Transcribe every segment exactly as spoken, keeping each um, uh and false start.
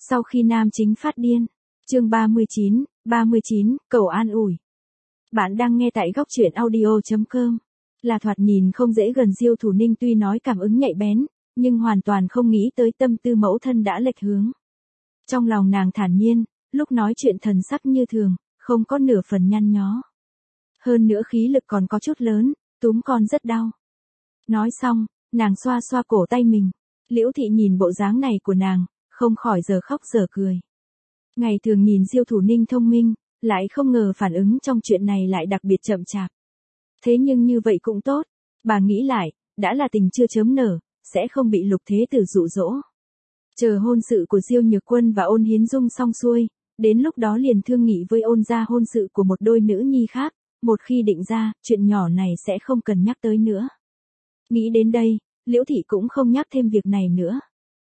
Sau khi nam chính phát điên. Chương ba mươi chín, ba mươi chín, cầu an ủi. Bạn đang nghe tại góc truyện audio chấm com. Là thoạt nhìn không dễ gần Diêu Thủ Ninh tuy nói cảm ứng nhạy bén, nhưng hoàn toàn không nghĩ tới tâm tư mẫu thân đã lệch hướng. Trong lòng nàng thản nhiên, lúc nói chuyện thần sắc như thường, không có nửa phần nhăn nhó. Hơn nữa khí lực còn có chút lớn, túm con rất đau. Nói xong, nàng xoa xoa cổ tay mình. Liễu Thị nhìn bộ dáng này của nàng, không khỏi giờ khóc giờ cười. Ngày thường nhìn Diêu Thủ Ninh thông minh, lại không ngờ phản ứng trong chuyện này lại đặc biệt chậm chạp. Thế nhưng như vậy cũng tốt, bà nghĩ lại, đã là tình chưa chớm nở, sẽ không bị Lục Thế Tử dụ dỗ. Chờ hôn sự của Diêu Nhược Quân và Ôn Hiến Dung xong xuôi, đến lúc đó liền thương nghị với Ôn gia hôn sự của một đôi nữ nhi khác, một khi định ra, chuyện nhỏ này sẽ không cần nhắc tới nữa. Nghĩ đến đây, Liễu Thị cũng không nhắc thêm việc này nữa.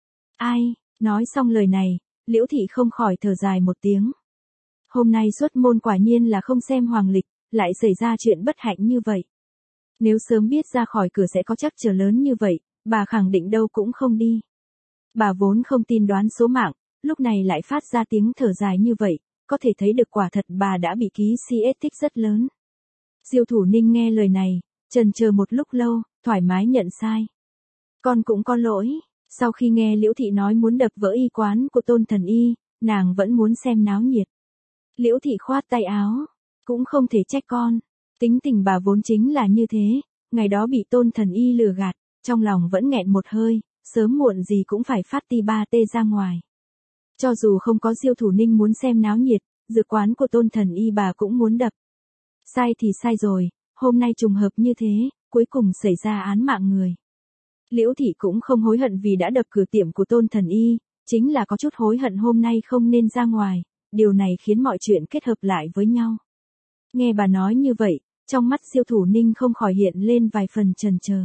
Ai, nói xong lời này, Liễu Thị không khỏi thở dài một tiếng. Hôm nay xuất môn quả nhiên là không xem hoàng lịch, lại xảy ra chuyện bất hạnh như vậy. Nếu sớm biết ra khỏi cửa sẽ có trắc trở lớn như vậy, bà khẳng định đâu cũng không đi. Bà vốn không tin đoán số mạng, lúc này lại phát ra tiếng thở dài như vậy, có thể thấy được quả thật bà đã bị ký xê ét thích rất lớn. Diêu Thủ Ninh nghe lời này, chần chờ một lúc lâu, thoải mái nhận sai. Con cũng có lỗi, sau khi nghe Liễu Thị nói muốn đập vỡ y quán của Tôn Thần Y, nàng vẫn muốn xem náo nhiệt. Liễu Thị khoát tay áo, cũng không thể trách con, tính tình bà vốn chính là như thế, ngày đó bị Tôn Thần Y lừa gạt, trong lòng vẫn nghẹn một hơi, sớm muộn gì cũng phải phát ti ba tê ra ngoài. Cho dù không có Diêu Thủ Ninh muốn xem náo nhiệt, dược quán của Tôn Thần Y bà cũng muốn đập. Sai thì sai rồi, hôm nay trùng hợp như thế, cuối cùng xảy ra án mạng người. Liễu Thị cũng không hối hận vì đã đập cửa tiệm của Tôn Thần Y, chính là có chút hối hận hôm nay không nên ra ngoài, điều này khiến mọi chuyện kết hợp lại với nhau. Nghe bà nói như vậy, trong mắt Diêu Thủ Ninh không khỏi hiện lên vài phần chần chờ.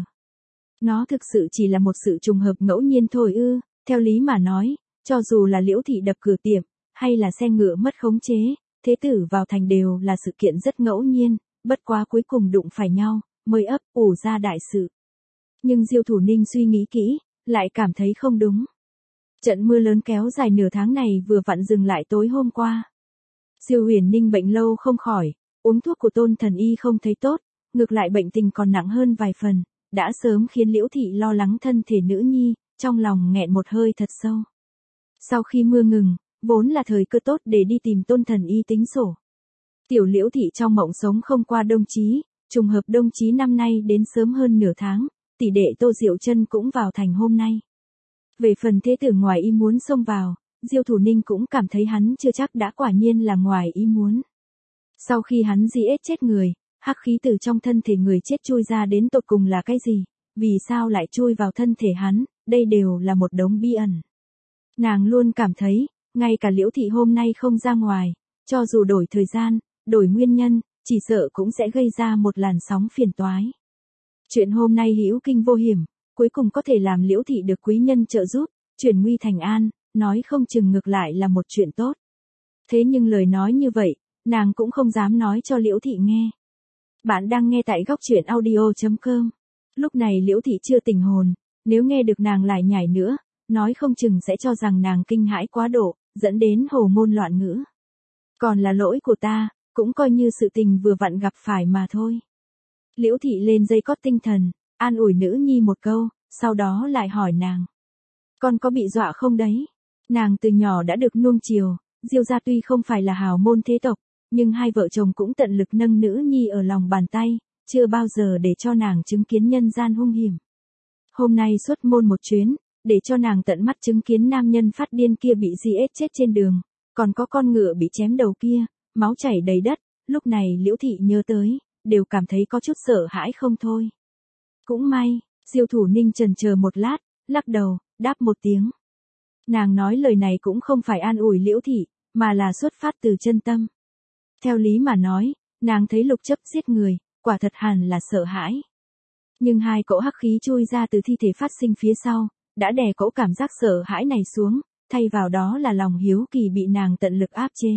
Nó thực sự chỉ là một sự trùng hợp ngẫu nhiên thôi ư, theo lý mà nói, cho dù là Liễu Thị đập cửa tiệm, hay là xe ngựa mất khống chế, thế tử vào thành đều là sự kiện rất ngẫu nhiên, bất quá cuối cùng đụng phải nhau, mới ấp ủ ra đại sự. Nhưng Diêu Thủ Ninh suy nghĩ kỹ, lại cảm thấy không đúng. Trận mưa lớn kéo dài nửa tháng này vừa vặn dừng lại tối hôm qua. Diêu Huyền Ninh bệnh lâu không khỏi, uống thuốc của Tôn Thần Y không thấy tốt, ngược lại bệnh tình còn nặng hơn vài phần, đã sớm khiến Liễu Thị lo lắng thân thể nữ nhi, trong lòng nghẹn một hơi thật sâu. Sau khi mưa ngừng, vốn là thời cơ tốt để đi tìm Tôn Thần Y tính sổ. Tiểu Liễu Thị trong mộng sống không qua đông chí, trùng hợp đông chí năm nay đến sớm hơn nửa tháng, tỷ đệ Tô Diệu Chân cũng vào thành hôm nay. Về phần thế tử ngoài ý muốn xông vào, Diêu Thủ Ninh cũng cảm thấy hắn chưa chắc đã quả nhiên là ngoài ý muốn. Sau khi hắn giết chết người, hắc khí từ trong thân thể người chết chui ra đến tột cùng là cái gì, vì sao lại chui vào thân thể hắn, đây đều là một đống bí ẩn. Nàng luôn cảm thấy, ngay cả Liễu Thị hôm nay không ra ngoài, cho dù đổi thời gian, đổi nguyên nhân, chỉ sợ cũng sẽ gây ra một làn sóng phiền toái. Chuyện hôm nay hữu kinh vô hiểm, cuối cùng có thể làm Liễu Thị được quý nhân trợ giúp, chuyển nguy thành an, nói không chừng ngược lại là một chuyện tốt. Thế nhưng lời nói như vậy, nàng cũng không dám nói cho Liễu Thị nghe. Bạn đang nghe tại góc truyện audio chấm com. Lúc này Liễu Thị chưa tỉnh hồn, nếu nghe được nàng lại nhảy nữa, nói không chừng sẽ cho rằng nàng kinh hãi quá độ, dẫn đến hồ ngôn loạn ngữ. Còn là lỗi của ta, cũng coi như sự tình vừa vặn gặp phải mà thôi. Liễu Thị lên dây cót tinh thần, an ủi nữ nhi một câu, sau đó lại hỏi nàng. Con có bị dọa không đấy? Nàng từ nhỏ đã được nuông chiều, Diêu gia tuy không phải là hào môn thế tộc, nhưng hai vợ chồng cũng tận lực nâng nữ nhi ở lòng bàn tay, chưa bao giờ để cho nàng chứng kiến nhân gian hung hiểm. Hôm nay xuất môn một chuyến, để cho nàng tận mắt chứng kiến nam nhân phát điên kia bị giết chết trên đường, còn có con ngựa bị chém đầu kia, máu chảy đầy đất, lúc này Liễu Thị nhớ tới, đều cảm thấy có chút sợ hãi không thôi. Cũng may, Diêu Thủ Ninh chần chờ một lát, lắc đầu, đáp một tiếng. Nàng nói lời này cũng không phải an ủi Liễu Thị, mà là xuất phát từ chân tâm. Theo lý mà nói, nàng thấy Lục Chấp giết người, quả thật hẳn là sợ hãi. Nhưng hai cỗ hắc khí chui ra từ thi thể phát sinh phía sau, đã đè cỗ cảm giác sợ hãi này xuống, thay vào đó là lòng hiếu kỳ bị nàng tận lực áp chế.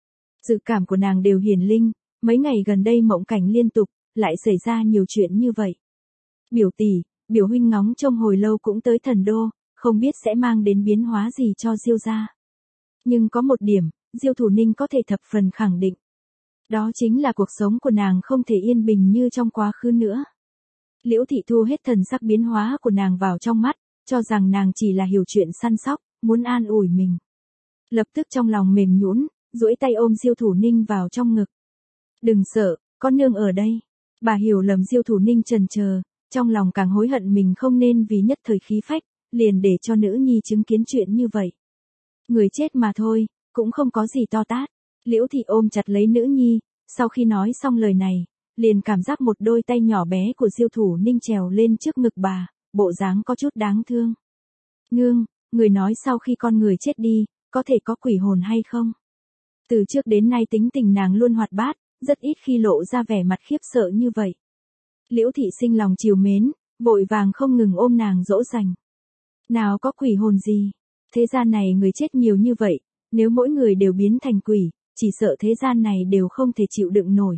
Dự cảm của nàng đều hiển linh, mấy ngày gần đây mộng cảnh liên tục, lại xảy ra nhiều chuyện như vậy. Biểu tỷ, biểu huynh ngóng trông hồi lâu cũng tới thần đô, không biết sẽ mang đến biến hóa gì cho Diêu gia. Nhưng có một điểm, Diêu Thủ Ninh có thể thập phần khẳng định. Đó chính là cuộc sống của nàng không thể yên bình như trong quá khứ nữa. Liễu Thị thu hết thần sắc biến hóa của nàng vào trong mắt, cho rằng nàng chỉ là hiểu chuyện săn sóc, muốn an ủi mình. Lập tức trong lòng mềm nhũn, duỗi tay ôm Diêu Thủ Ninh vào trong ngực. Đừng sợ, có nương ở đây. Bà hiểu lầm Diêu Thủ Ninh chần chờ, trong lòng càng hối hận mình không nên vì nhất thời khí phách, liền để cho nữ nhi chứng kiến chuyện như vậy. Người chết mà thôi, cũng không có gì to tát. Liễu Thị ôm chặt lấy nữ nhi, sau khi nói xong lời này, liền cảm giác một đôi tay nhỏ bé của Diêu Thủ Ninh trèo lên trước ngực bà, bộ dáng có chút đáng thương. Nương, người nói sau khi con người chết đi, có thể có quỷ hồn hay không? Từ trước đến nay tính tình nàng luôn hoạt bát, rất ít khi lộ ra vẻ mặt khiếp sợ như vậy. Liễu Thị sinh lòng trìu mến, vội vàng không ngừng ôm nàng dỗ dành. Nào có quỷ hồn gì? Thế gian này người chết nhiều như vậy, nếu mỗi người đều biến thành quỷ, chỉ sợ thế gian này đều không thể chịu đựng nổi.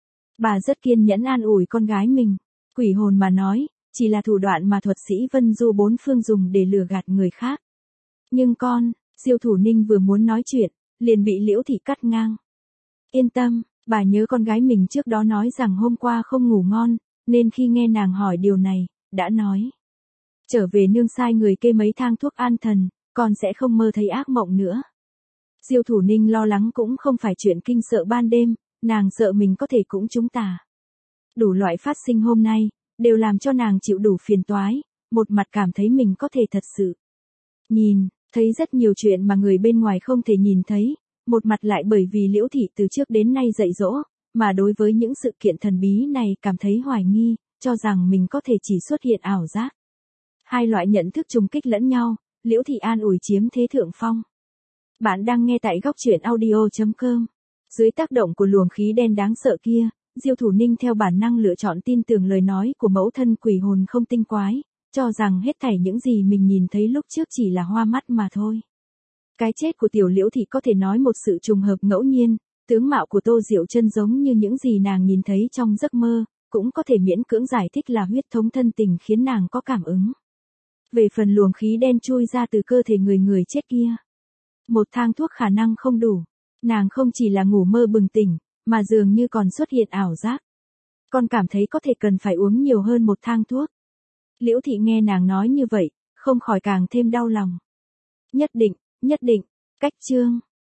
Bà rất kiên nhẫn an ủi con gái mình. Quỷ hồn mà nói, chỉ là thủ đoạn mà thuật sĩ Vân Du bốn phương dùng để lừa gạt người khác. Nhưng con, Diêu Thủ Ninh vừa muốn nói chuyện, liền bị Liễu Thị cắt ngang. Yên tâm, bà nhớ con gái mình trước đó nói rằng hôm qua không ngủ ngon, nên khi nghe nàng hỏi điều này, đã nói. Trở về nương sai người kê mấy thang thuốc an thần, con sẽ không mơ thấy ác mộng nữa. Diêu Thủ Ninh lo lắng cũng không phải chuyện kinh sợ ban đêm, nàng sợ mình có thể cũng trúng tà. Đủ loại phát sinh hôm nay, đều làm cho nàng chịu đủ phiền toái, một mặt cảm thấy mình có thể thật sự nhìn, thấy rất nhiều chuyện mà người bên ngoài không thể nhìn thấy, một mặt lại bởi vì Liễu Thị từ trước đến nay dạy dỗ, mà đối với những sự kiện thần bí này cảm thấy hoài nghi, cho rằng mình có thể chỉ xuất hiện ảo giác. Hai loại nhận thức trùng kích lẫn nhau, Liễu Thị an ủi chiếm thế thượng phong. Bạn đang nghe tại góc truyện audio chấm com. Dưới tác động của luồng khí đen đáng sợ kia, Diêu Thủ Ninh theo bản năng lựa chọn tin tưởng lời nói của mẫu thân quỷ hồn không tinh quái, cho rằng hết thảy những gì mình nhìn thấy lúc trước chỉ là hoa mắt mà thôi. Cái chết của tiểu Liễu Thị có thể nói một sự trùng hợp ngẫu nhiên, tướng mạo của Tô Diệu Chân giống như những gì nàng nhìn thấy trong giấc mơ, cũng có thể miễn cưỡng giải thích là huyết thống thân tình khiến nàng có cảm ứng. Về phần luồng khí đen chui ra từ cơ thể người người chết kia, một thang thuốc khả năng không đủ, nàng không chỉ là ngủ mơ bừng tỉnh, mà dường như còn xuất hiện ảo giác. Con cảm thấy có thể cần phải uống nhiều hơn một thang thuốc. Liễu Thị nghe nàng nói như vậy, không khỏi càng thêm đau lòng. Nhất định, nhất định, cách chương.